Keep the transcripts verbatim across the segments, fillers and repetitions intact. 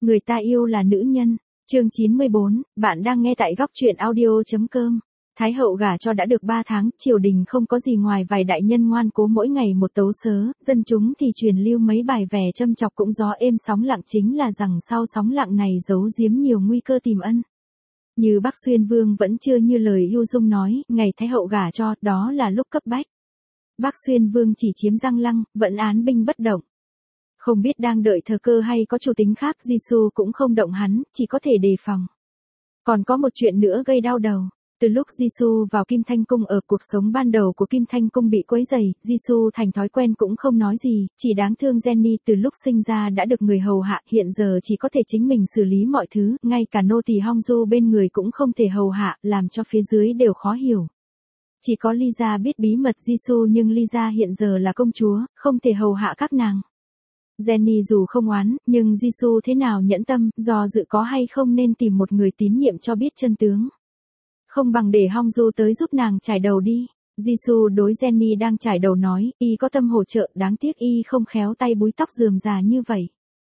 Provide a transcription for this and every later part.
Người ta yêu là nữ nhân. Chương chín mươi bốn, bạn đang nghe tại góc truyện audio.com. Thái hậu gả cho đã được ba tháng, triều đình không có gì ngoài vài đại nhân ngoan cố mỗi ngày một tấu sớ, dân chúng thì truyền lưu mấy bài vẻ châm chọc cũng gió êm sóng lặng, chính là rằng sau sóng lặng này giấu giếm nhiều nguy cơ tìm ân. Như Bắc Xuyên Vương vẫn chưa như lời Hưu Dung nói, ngày Thái hậu gả cho, đó là lúc cấp bách. Bắc Xuyên Vương chỉ chiếm Giang Lăng, vẫn án binh bất động. Không biết đang đợi thời cơ hay có chủ tính khác, Jisoo cũng không động hắn, chỉ có thể đề phòng. Còn có một chuyện nữa gây đau đầu. Từ lúc Jisoo vào Kim Thanh Cung, ở cuộc sống ban đầu của Kim Thanh Cung bị quấy rầy, Jisoo thành thói quen cũng không nói gì, chỉ đáng thương Jenny từ lúc sinh ra đã được người hầu hạ, hiện giờ chỉ có thể chính mình xử lý mọi thứ, ngay cả nô tỳ Hongju bên người cũng không thể hầu hạ, làm cho phía dưới đều khó hiểu. Chỉ có Lisa biết bí mật Jisoo, nhưng Lisa hiện giờ là công chúa, không thể hầu hạ các nàng. Jenny dù không oán, nhưng Jisoo thế nào nhẫn tâm, do dự có hay không nên tìm một người tín nhiệm cho biết chân tướng. Không bằng để Hongju tới giúp nàng trải đầu đi. Jisoo đối Jenny đang trải đầu nói, y có tâm hỗ trợ, đáng tiếc y không khéo tay búi tóc rườm rà như vậy.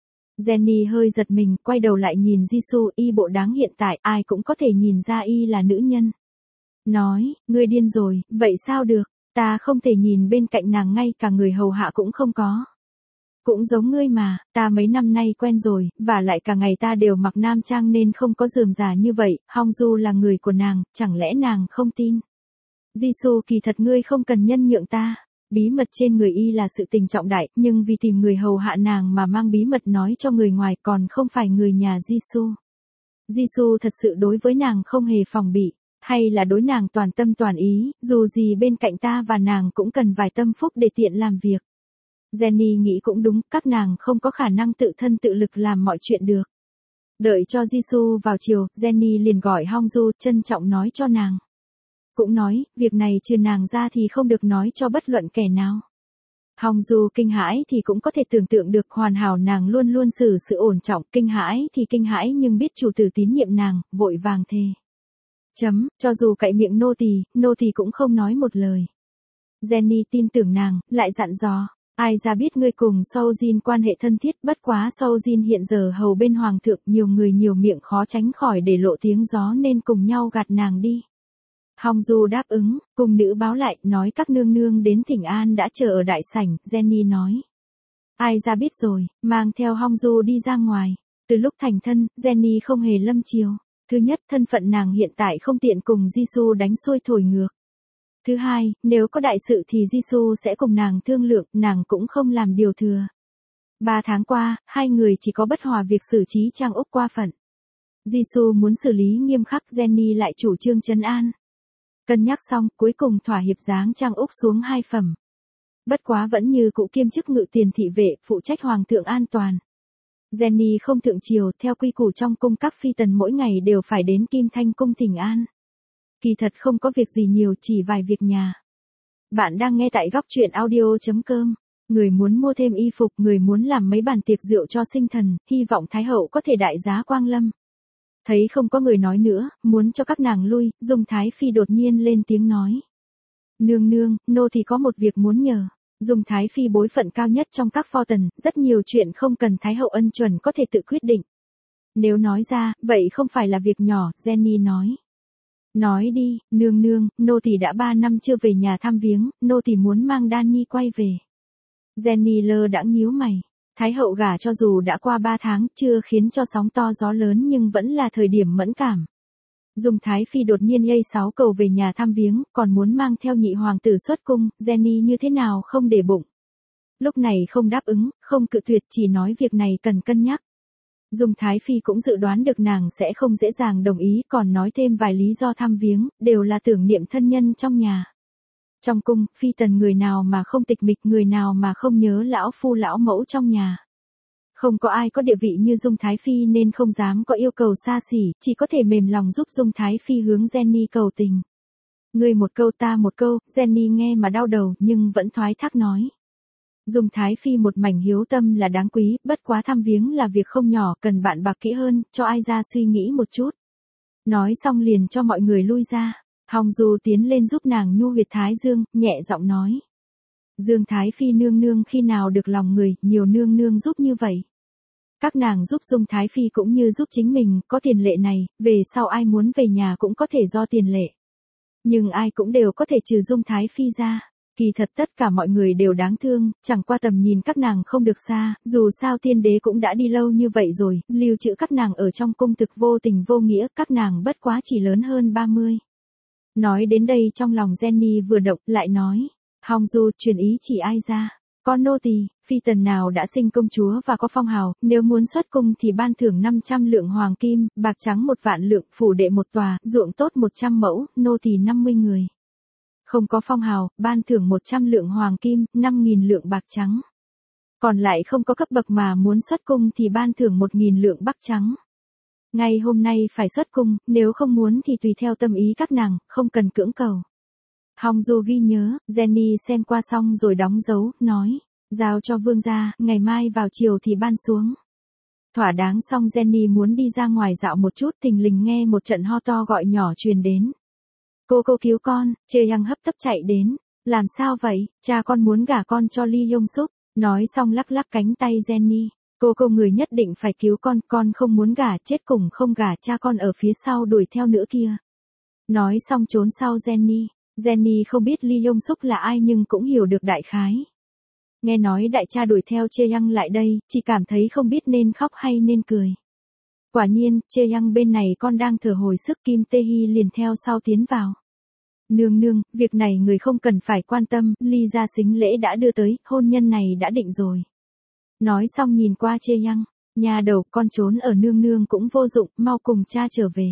Jenny hơi giật mình, quay đầu lại nhìn Jisoo, y bộ đáng hiện tại, ai cũng có thể nhìn ra y là nữ nhân. Nói, ngươi điên rồi, vậy sao được, ta không thể nhìn bên cạnh nàng ngay cả người hầu hạ cũng không có. Cũng giống ngươi mà, ta mấy năm nay quen rồi, và lại cả ngày ta đều mặc nam trang nên không có rườm rà như vậy, Hongju là người của nàng, chẳng lẽ nàng không tin. Jisoo, kỳ thật ngươi không cần nhân nhượng ta, bí mật trên người y là sự tình trọng đại, nhưng vì tìm người hầu hạ nàng mà mang bí mật nói cho người ngoài, còn không phải người nhà Jisoo. Jisoo thật sự đối với nàng không hề phòng bị, hay là đối nàng toàn tâm toàn ý, dù gì bên cạnh ta và nàng cũng cần vài tâm phúc để tiện làm việc. Jenny nghĩ cũng đúng, các nàng không có khả năng tự thân tự lực làm mọi chuyện được. Đợi cho Jisoo vào chiều, Jenny liền gọi Hongju, trân trọng nói cho nàng. Cũng nói, việc này trừ nàng ra thì không được nói cho bất luận kẻ nào. Hongju kinh hãi thì cũng có thể tưởng tượng được, hoàn hảo nàng luôn luôn xử sự ổn trọng, kinh hãi thì kinh hãi nhưng biết chủ tử tín nhiệm nàng, vội vàng thề. Chấm, cho dù cậy miệng nô tỳ, nô tỳ cũng không nói một lời. Jenny tin tưởng nàng, lại dặn dò. Ai ra biết ngươi cùng Soojin quan hệ thân thiết, bất quá Soojin hiện giờ hầu bên hoàng thượng, nhiều người nhiều miệng khó tránh khỏi để lộ tiếng gió nên cùng nhau gạt nàng đi. Hongju đáp ứng, cùng nữ báo lại, nói các nương nương đến thỉnh an đã chờ ở đại sảnh, Jenny nói. Ai ra biết rồi, mang theo Hongju đi ra ngoài. Từ lúc thành thân, Jenny không hề lâm chiều. Thứ nhất, thân phận nàng hiện tại không tiện cùng Jisoo đánh xuôi thổi ngược. Thứ hai, nếu có đại sự thì Jisoo sẽ cùng nàng thương lượng, nàng cũng không làm điều thừa. Ba tháng qua, hai người chỉ có bất hòa việc xử trí Trang Úc qua phận. Jisoo muốn xử lý nghiêm khắc, Jenny lại chủ trương trấn an. Cân nhắc xong, cuối cùng thỏa hiệp giáng Trang Úc xuống hai phẩm. Bất quá vẫn như cũ kiêm chức ngự tiền thị vệ, phụ trách hoàng thượng an toàn. Jenny không thượng triều, theo quy củ trong cung các phi tần mỗi ngày đều phải đến Kim Thanh Cung thỉnh an. Kỳ thật không có việc gì nhiều, chỉ vài việc nhà. Bạn đang nghe tại góc truyện audio.com. Người muốn mua thêm y phục, người muốn làm mấy bàn tiệc rượu cho sinh thần, hy vọng Thái hậu có thể đại giá quang lâm. Thấy không có người nói nữa, muốn cho các nàng lui, Dung Thái Phi đột nhiên lên tiếng nói. Nương nương, nô thì có một việc muốn nhờ. Dung Thái Phi bối phận cao nhất trong các pho tần, rất nhiều chuyện không cần Thái hậu ân chuẩn có thể tự quyết định. Nếu nói ra, vậy không phải là việc nhỏ, Jenny nói. Nói đi, nương nương, nô tỳ đã ba năm chưa về nhà thăm viếng, nô tỳ muốn mang Đan Nhi quay về. Jenny lơ đãng nhíu mày. Thái hậu gả cho dù đã qua ba tháng, chưa khiến cho sóng to gió lớn nhưng vẫn là thời điểm mẫn cảm. Dung Thái Phi đột nhiên yây sáu cầu về nhà thăm viếng, còn muốn mang theo nhị hoàng tử xuất cung, Jenny như thế nào không để bụng. Lúc này không đáp ứng, không cự tuyệt, chỉ nói việc này cần cân nhắc. Dung Thái Phi cũng dự đoán được nàng sẽ không dễ dàng đồng ý, còn nói thêm vài lý do thăm viếng, đều là tưởng niệm thân nhân trong nhà. Trong cung, phi tần người nào mà không tịch mịch, người nào mà không nhớ lão phu lão mẫu trong nhà. Không có ai có địa vị như Dung Thái Phi nên không dám có yêu cầu xa xỉ, chỉ có thể mềm lòng giúp Dung Thái Phi hướng Jenny cầu tình. Ngươi một câu ta một câu, Jenny nghe mà đau đầu nhưng vẫn thoái thác nói. Dung Thái Phi một mảnh hiếu tâm là đáng quý, bất quá thăm viếng là việc không nhỏ, cần bạn bạc kỹ hơn, cho ai ra suy nghĩ một chút. Nói xong liền cho mọi người lui ra. Hongju tiến lên giúp nàng nhu huyệt thái dương, nhẹ giọng nói. Dương Thái Phi nương nương khi nào được lòng người, nhiều nương nương giúp như vậy. Các nàng giúp Dung Thái Phi cũng như giúp chính mình, có tiền lệ này, về sau ai muốn về nhà cũng có thể do tiền lệ. Nhưng ai cũng đều có thể trừ Dung Thái Phi ra. Kỳ thật tất cả mọi người đều đáng thương, chẳng qua tầm nhìn các nàng không được xa, dù sao tiên đế cũng đã đi lâu như vậy rồi, lưu trữ các nàng ở trong cung thực vô tình vô nghĩa, các nàng bất quá chỉ lớn hơn ba mươi. Nói đến đây trong lòng Jenny vừa động, lại nói, Hong Du truyền ý chỉ ai ra, con nô tỳ, phi tần nào đã sinh công chúa và có phong hào, nếu muốn xuất cung thì ban thưởng năm trăm lượng hoàng kim, bạc trắng một vạn lượng, phủ đệ một tòa, ruộng tốt một trăm mẫu, nô tỳ năm mươi người. Không có phong hào, ban thưởng một trăm lượng hoàng kim, năm nghìn lượng bạc trắng. Còn lại không có cấp bậc mà muốn xuất cung thì ban thưởng một nghìn lượng bạc trắng. Ngay hôm nay phải xuất cung, nếu không muốn thì tùy theo tâm ý các nàng, không cần cưỡng cầu. Hong Du ghi nhớ, Jenny xem qua xong rồi đóng dấu, nói, giao cho vương gia, ngày mai vào chiều thì ban xuống. Thỏa đáng xong Jenny muốn đi ra ngoài dạo một chút, thình lình nghe một trận ho to gọi nhỏ truyền đến. Cô cô cứu con, Chê Yang hấp tấp chạy đến. Làm sao vậy, cha con muốn gả con cho Lee Yong Suk. Nói xong lắc lắc cánh tay Jenny. Cô cô người nhất định phải cứu con, con không muốn gả, chết cùng không gả, cha con ở phía sau đuổi theo nữa kia. Nói xong trốn sau Jenny. Jenny không biết Lee Yong Suk là ai nhưng cũng hiểu được đại khái. Nghe nói đại cha đuổi theo Chê Yang lại đây, chỉ cảm thấy không biết nên khóc hay nên cười. Quả nhiên, Chê Yang bên này con đang thở hồi sức, Kim Tae Hee liền theo sau tiến vào. Nương nương, việc này người không cần phải quan tâm, Ly gia sính lễ đã đưa tới, hôn nhân này đã định rồi. Nói xong nhìn qua Chê Yang, nhà đầu, con trốn ở nương nương cũng vô dụng, mau cùng cha trở về.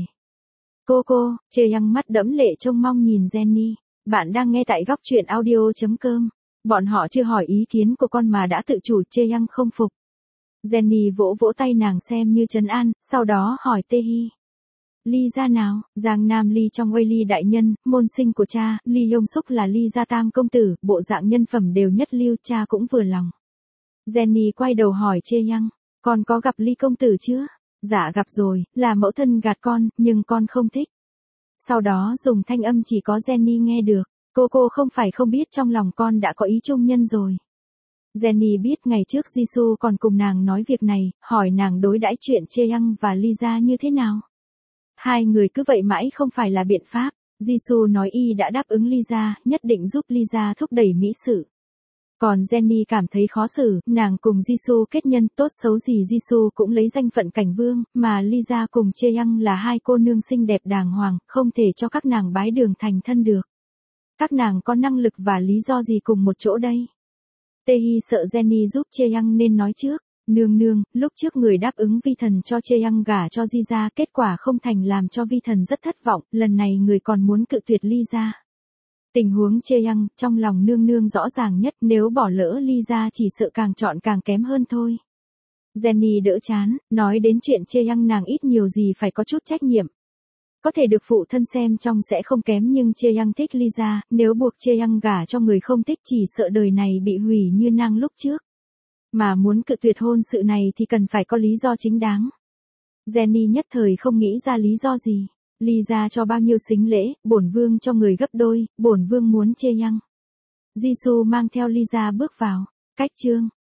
Cô cô, Chê Yang mắt đẫm lệ trông mong nhìn Jenny. Bạn đang nghe tại góc truyện audio chấm com. Bọn họ chưa hỏi ý kiến của con mà đã tự chủ, Chê Yang không phục. Jenny vỗ vỗ tay nàng xem như trấn an, sau đó hỏi Tae Hee. Ly gia nào? Giang Nam Ly trong Uy Ly đại nhân, môn sinh của cha, Lee Yong Suk là Ly gia tam công tử, bộ dạng nhân phẩm đều nhất lưu, cha cũng vừa lòng. Jenny quay đầu hỏi Chê Yang, con có gặp Ly công tử chưa? Dạ gặp rồi, là mẫu thân gạt con, nhưng con không thích. Sau đó dùng thanh âm chỉ có Jenny nghe được, cô cô không phải không biết trong lòng con đã có ý chung nhân rồi. Jenny biết ngày trước Jisoo còn cùng nàng nói việc này, hỏi nàng đối đãi chuyện Chê Yang và Lisa như thế nào. Hai người cứ vậy mãi không phải là biện pháp, Jisoo nói y đã đáp ứng Lisa, nhất định giúp Lisa thúc đẩy mỹ sự. Còn Jenny cảm thấy khó xử, nàng cùng Jisoo kết nhân, tốt xấu gì Jisoo cũng lấy danh phận cảnh vương, mà Lisa cùng Chê Yang là hai cô nương xinh đẹp đàng hoàng, không thể cho các nàng bái đường thành thân được. Các nàng có năng lực và lý do gì cùng một chỗ đây? Tae Hee sợ Jenny giúp Chê Yang nên nói trước, nương nương, lúc trước người đáp ứng vi thần cho Chê Yang gả cho Di gia, kết quả không thành làm cho vi thần rất thất vọng, lần này người còn muốn cự tuyệt Ly gia. Tình huống Chê Yang, trong lòng nương nương rõ ràng nhất, nếu bỏ lỡ Ly gia chỉ sợ càng chọn càng kém hơn thôi. Jenny đỡ chán, nói đến chuyện Chê Yang nàng ít nhiều gì phải có chút trách nhiệm. Có thể được phụ thân xem trong sẽ không kém nhưng Chê Yang thích Lisa, nếu buộc Chê Yang gả cho người không thích chỉ sợ đời này bị hủy như nàng lúc trước. Mà muốn cự tuyệt hôn sự này thì cần phải có lý do chính đáng. Jenny nhất thời không nghĩ ra lý do gì. Lisa cho bao nhiêu sính lễ, bổn vương cho người gấp đôi, bổn vương muốn Chê Yang. Jisoo mang theo Lisa bước vào. Cách chương